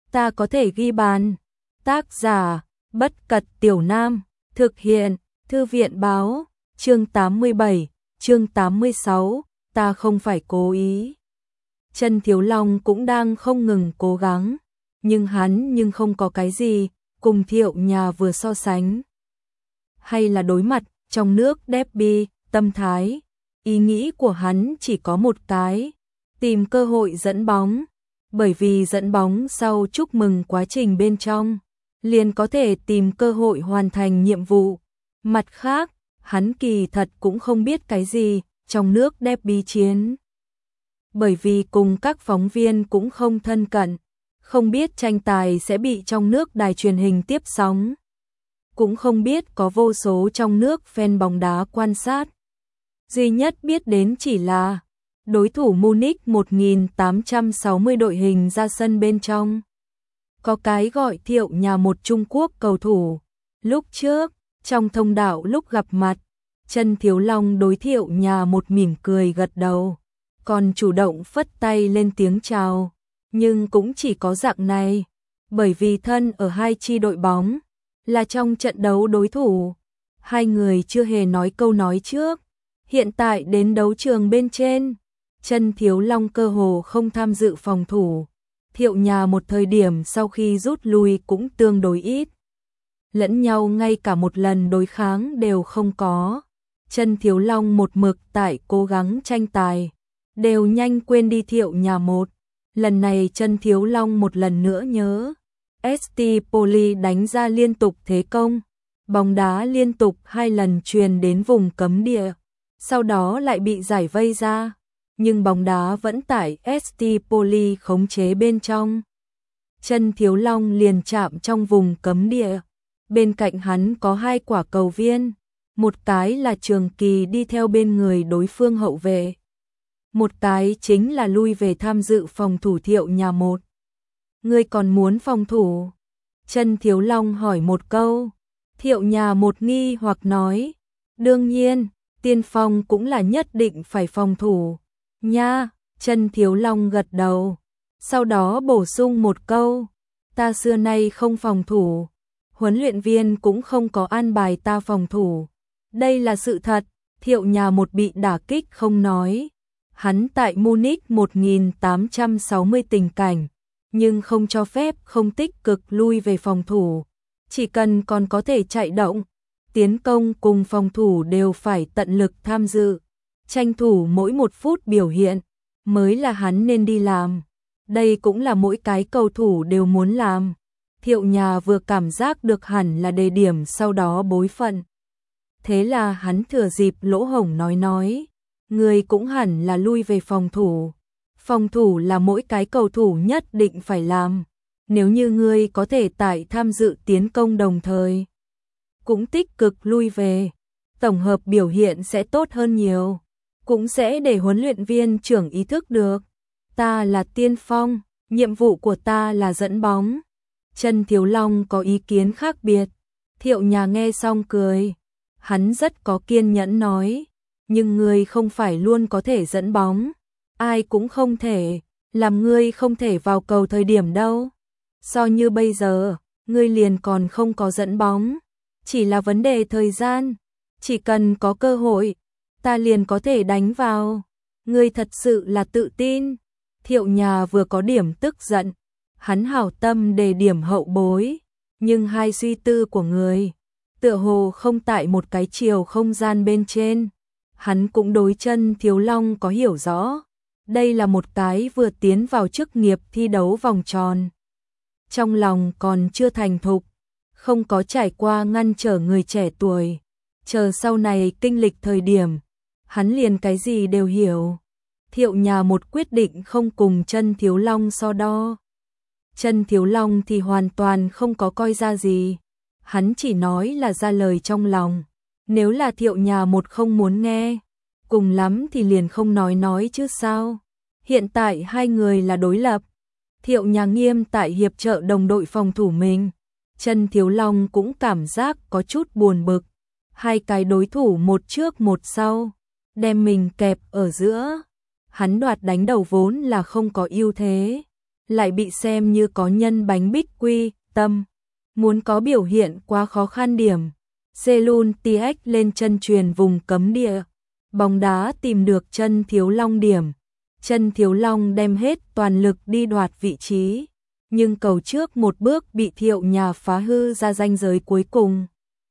ta có thể ghi bàn. Tác giả, Bất Cật Tiểu Nam, thực hiện, Thư viện báo, chương 87, chương 86, ta không phải cố ý. Chân Thiếu Long cũng đang không ngừng cố gắng, nhưng hắn không có cái gì, cùng Thiệu Nhà vừa so sánh. Hay là đối mặt, trong nước derby, tâm thái, ý nghĩ của hắn chỉ có một cái, tìm cơ hội dẫn bóng, bởi vì dẫn bóng sau chúc mừng quá trình bên trong, liền có thể tìm cơ hội hoàn thành nhiệm vụ. Mặt khác, hắn kỳ thật cũng không biết cái gì, trong nước derby chiến. Bởi vì cùng các phóng viên cũng không thân cận, không biết tranh tài sẽ bị trong nước đài truyền hình tiếp sóng. Cũng không biết có vô số trong nước fan bóng đá quan sát. Duy nhất biết đến chỉ là đối thủ Munich 1860 đội hình ra sân bên trong. Có cái gọi Thiệu Nhà một Trung Quốc cầu thủ. Lúc trước, trong thông đạo lúc gặp mặt, Chân Thiếu Long đối Thiệu Nhà một mỉm cười gật đầu, còn chủ động phất tay lên tiếng chào. Nhưng cũng chỉ có dạng này, bởi vì thân ở hai chi đội bóng, là trong trận đấu đối thủ. Hai người chưa hề nói câu nói trước. Hiện tại đến đấu trường bên trên, Chân Thiếu Long cơ hồ không tham dự phòng thủ. Thiệu Nhà một thời điểm sau khi rút lui cũng tương đối ít. Lẫn nhau ngay cả một lần đối kháng đều không có. Chân Thiếu Long một mực tại cố gắng tranh tài, đều nhanh quên đi Thiệu Nhà một. Lần này Chân Thiếu Long một lần nữa nhớ. ST Poli đánh ra liên tục thế công, bóng đá liên tục 2 lần truyền đến vùng cấm địa, sau đó lại bị giải vây ra, nhưng bóng đá vẫn tại ST Poli khống chế bên trong. Chân Thiếu Long liền chạm trong vùng cấm địa, bên cạnh hắn có 2 quả cầu viên, một cái là Trường Kỳ đi theo bên người đối phương hậu vệ, một cái chính là lui về tham dự phòng thủ Thiệu Nhà một. Ngươi còn muốn phòng thủ? Chân Thiếu Long hỏi một câu. Thiệu Nhà một nghi hoặc nói, đương nhiên, tiên phong cũng là nhất định phải phòng thủ. Nha, Chân Thiếu Long gật đầu, sau đó bổ sung một câu, ta xưa nay không phòng thủ, huấn luyện viên cũng không có an bài ta phòng thủ. Đây là sự thật. Thiệu Nhà một bị đả kích không nói. Hắn tại Munich 1860 tình cảnh, nhưng không cho phép không tích cực lui về phòng thủ. Chỉ cần còn có thể chạy động, tiến công cùng phòng thủ đều phải tận lực tham dự. Tranh thủ mỗi 1 phút biểu hiện, mới là hắn nên đi làm. Đây cũng là mỗi cái cầu thủ đều muốn làm. Thiệu Nhà vừa cảm giác được hẳn là đề điểm sau đó bối phận. Thế là hắn thừa dịp lỗ hổng nói. Người cũng hẳn là lui về phòng thủ. Phòng thủ là mỗi cái cầu thủ nhất định phải làm. Nếu như ngươi có thể tại tham dự tiến công đồng thời, cũng tích cực lui về, tổng hợp biểu hiện sẽ tốt hơn nhiều. Cũng sẽ để huấn luyện viên trưởng ý thức được. Ta là tiên phong, nhiệm vụ của ta là dẫn bóng. Chân Thiếu Long có ý kiến khác biệt. Thiệu Nhà nghe xong cười. Hắn rất có kiên nhẫn nói, nhưng ngươi không phải luôn có thể dẫn bóng. Ai cũng không thể, làm ngươi không thể vào cầu thời điểm đâu. So như bây giờ, ngươi liền còn không có dẫn bóng. Chỉ là vấn đề thời gian. Chỉ cần có cơ hội, ta liền có thể đánh vào. Ngươi thật sự là tự tin. Thiệu Nhà vừa có điểm tức giận. Hắn hảo tâm đề điểm hậu bối. Nhưng hai suy tư của người, tựa hồ không tại một cái chiều không gian bên trên. Hắn cũng đối Chân Thiếu Long có hiểu rõ. Đây là một cái vừa tiến vào chức nghiệp thi đấu vòng tròn. Trong lòng còn chưa thành thục, không có trải qua ngăn trở người trẻ tuổi. Chờ sau này kinh lịch thời điểm, hắn liền cái gì đều hiểu. Thiệu Nhà một quyết định không cùng Chân Thiếu Long so đo. Chân Thiếu Long thì hoàn toàn không có coi ra gì. Hắn chỉ nói là ra lời trong lòng. Nếu là Thiệu Nhà một không muốn nghe, cùng lắm thì liền không nói chứ sao. Hiện tại hai người là đối lập. Thiệu Nhà nghiêm tại hiệp trợ đồng đội phòng thủ mình. Chân Thiếu Long cũng cảm giác có chút buồn bực. Hai cái đối thủ một trước một sau, đem mình kẹp ở giữa. Hắn đoạt đánh đầu vốn là không có ưu thế. lại bị xem như có nhân bánh bích quy tâm. Muốn có biểu hiện quá khó khăn điểm. Selun TX lên chân truyền vùng cấm địa. Bóng đá tìm được chân Thiếu Long điểm. Chân Thiếu Long đem hết toàn lực đi đoạt vị trí. Nhưng cầu trước một bước bị Thiệu Nhà phá hư ra ranh giới cuối cùng.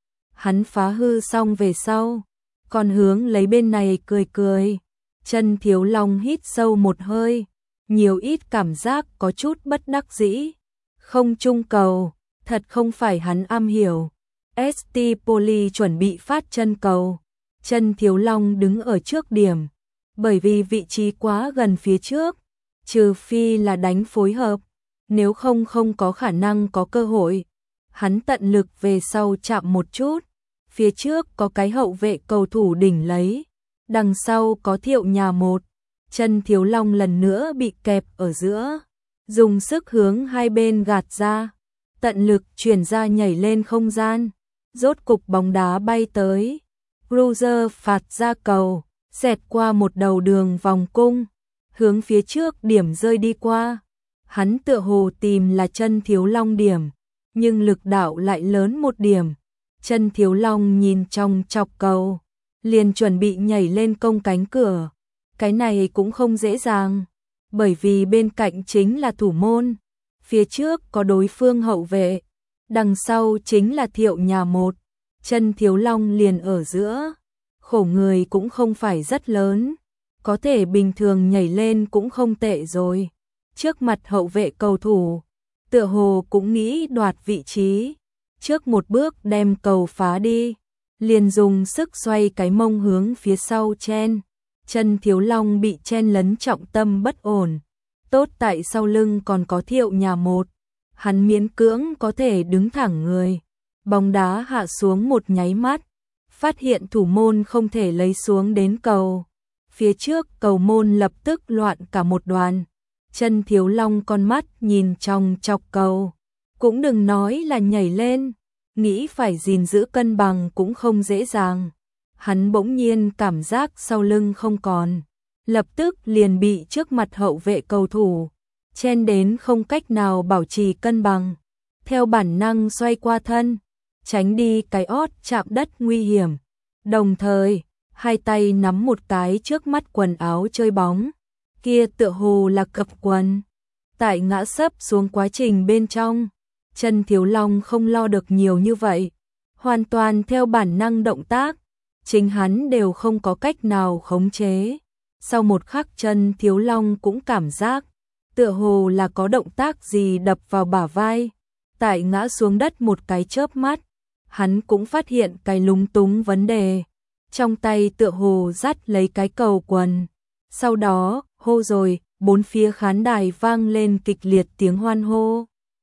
Hắn phá hư xong về sau, còn hướng lấy bên này cười cười. Chân Thiếu Long hít sâu một hơi, nhiều ít cảm giác có chút bất đắc dĩ. Không trung cầu, thật không phải hắn am hiểu. ST Poly chuẩn bị phát chân cầu. Chân Thiếu Long đứng ở trước điểm, bởi vì vị trí quá gần phía trước, trừ phi là đánh phối hợp, nếu không có khả năng có cơ hội. Hắn tận lực về sau chạm một chút, phía trước có cái hậu vệ cầu thủ đỉnh lấy, đằng sau có Thiệu Nhà một. Chân Thiếu Long lần nữa bị kẹp ở giữa, dùng sức hướng hai bên gạt ra, tận lực chuyển ra nhảy lên không gian, rốt cục bóng đá bay tới. Cruiser phạt ra cầu, xẹt qua một đầu đường vòng cung, hướng phía trước điểm rơi đi qua. Hắn tựa hồ tìm là chân Thiếu Long điểm, nhưng lực đạo lại lớn một điểm. Chân Thiếu Long nhìn trong chọc cầu, liền chuẩn bị nhảy lên công cánh cửa. Cái này cũng không dễ dàng, bởi vì bên cạnh chính là thủ môn, phía trước có đối phương hậu vệ, đằng sau chính là Thiệu Nhà một. Chân Thiếu Long liền ở giữa, khổ người cũng không phải rất lớn, có thể bình thường nhảy lên cũng không tệ rồi. Trước mặt hậu vệ cầu thủ, tựa hồ cũng nghĩ đoạt vị trí, trước một bước đem cầu phá đi, liền dùng sức xoay cái mông hướng phía sau chen. Chân Thiếu Long bị chen lấn trọng tâm bất ổn, tốt tại sau lưng còn có Thiệu Nhà một, hắn miễn cưỡng có thể đứng thẳng người. Bóng đá hạ xuống một nháy mắt, phát hiện thủ môn không thể lấy xuống đến cầu. Phía trước cầu môn lập tức loạn cả một đoàn. Chân Thiếu Long con mắt nhìn trong chọc cầu, cũng đừng nói là nhảy lên, nghĩ phải gìn giữ cân bằng cũng không dễ dàng. Hắn bỗng nhiên cảm giác sau lưng không còn, lập tức liền bị trước mặt hậu vệ cầu thủ chen đến không cách nào bảo trì cân bằng. Theo bản năng xoay qua thân, tránh đi cái ót chạm đất nguy hiểm. Đồng thời, hai tay nắm một cái trước mắt quần áo chơi bóng, kia tựa hồ là cặp quần. Tại ngã sấp xuống quá trình bên trong, chân Thiếu Long không lo được nhiều như vậy, hoàn toàn theo bản năng động tác, chính hắn đều không có cách nào khống chế. Sau một khắc chân Thiếu Long cũng cảm giác, tựa hồ là có động tác gì đập vào bả vai. Tại ngã xuống đất một cái chớp mắt, hắn cũng phát hiện cái lúng túng vấn đề. Trong tay tựa hồ dắt lấy cái cầu quần. Sau đó, hô rồi, bốn phía khán đài vang lên kịch liệt tiếng hoan hô.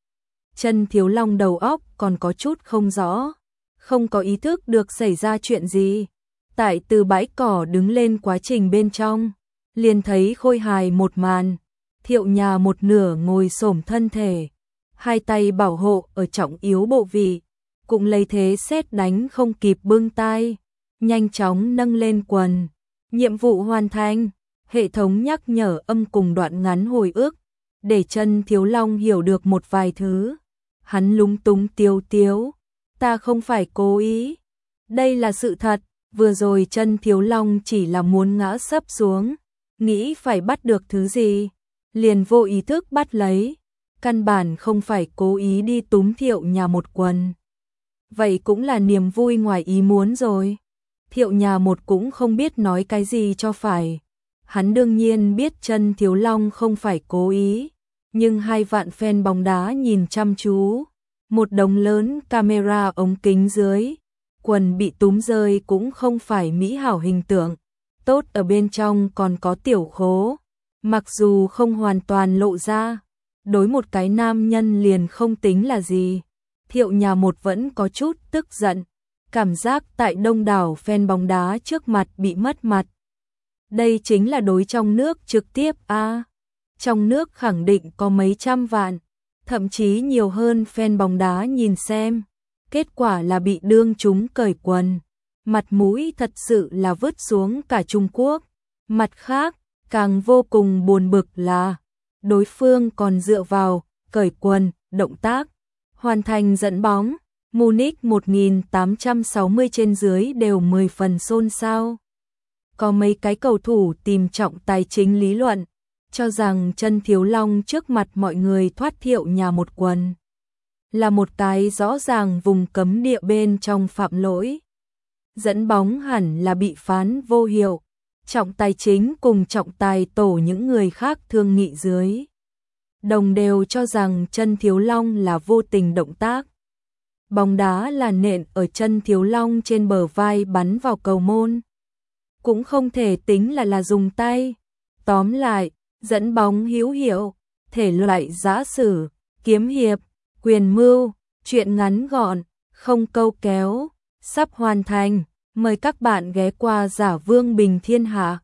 Chân Thiếu Long đầu óc còn có chút không rõ, không có ý thức được xảy ra chuyện gì. Tại từ bãi cỏ đứng lên quá trình bên trong, liền thấy khôi hài một màn. Thiệu Nhà một nửa ngồi xổm thân thể, hai tay bảo hộ ở trọng yếu bộ vị, cũng lấy thế sét đánh không kịp bưng tay, nhanh chóng nâng lên quần. Nhiệm vụ hoàn thành, hệ thống nhắc nhở âm cùng đoạn ngắn hồi ức, để chân Thiếu Long hiểu được một vài thứ. Hắn lúng túng tiếu, ta không phải cố ý, đây là sự thật. Vừa rồi chân Thiếu Long chỉ là muốn ngã sấp xuống, nghĩ phải bắt được thứ gì, liền vô ý thức bắt lấy, căn bản không phải cố ý đi túm Thiệu Nhà một quần. Vậy cũng là niềm vui ngoài ý muốn rồi. Thiệu Nhà một cũng không biết nói cái gì cho phải. Hắn đương nhiên biết chân Thiếu Long không phải cố ý, nhưng 2 vạn fan bóng đá nhìn chăm chú, một đống lớn camera ống kính dưới, quần bị túm rơi cũng không phải mỹ hảo hình tượng. Tốt ở bên trong còn có tiểu khố, mặc dù không hoàn toàn lộ ra, đối một cái nam nhân liền không tính là gì. Thiệu Nhà một vẫn có chút tức giận, cảm giác tại đông đảo fan bóng đá trước mặt bị mất mặt. Đây chính là đối trong nước trực tiếp trong nước khẳng định có mấy trăm vạn, thậm chí nhiều hơn fan bóng đá nhìn xem. Kết quả là bị đương chúng cởi quần, mặt mũi thật sự là vứt xuống cả Trung Quốc. Mặt khác, càng vô cùng buồn bực là đối phương còn dựa vào cởi quần, động tác hoàn thành dẫn bóng. Munich 1860 trên dưới đều 10 phần xôn xao. Có mấy cái cầu thủ tìm trọng tài chính lý luận, cho rằng chân Thiếu Long trước mặt mọi người thoát thiệu nhà một quần. Là một cái rõ ràng vùng cấm địa bên trong phạm lỗi. Dẫn bóng hẳn là bị phán vô hiệu. Trọng tài chính cùng trọng tài tổ những người khác thương nghị dưới đồng đều cho rằng chân Thiếu Long là vô tình động tác. Bóng đá là nện ở chân Thiếu Long trên bờ vai bắn vào cầu môn. Cũng không thể tính là dùng tay. Tóm lại, dẫn bóng hữu hiệu, thể loại giã sử, kiếm hiệp, quyền mưu, chuyện ngắn gọn, không câu kéo, sắp hoàn thành. Mời các bạn ghé qua Giả Vương Bình Thiên Hạ.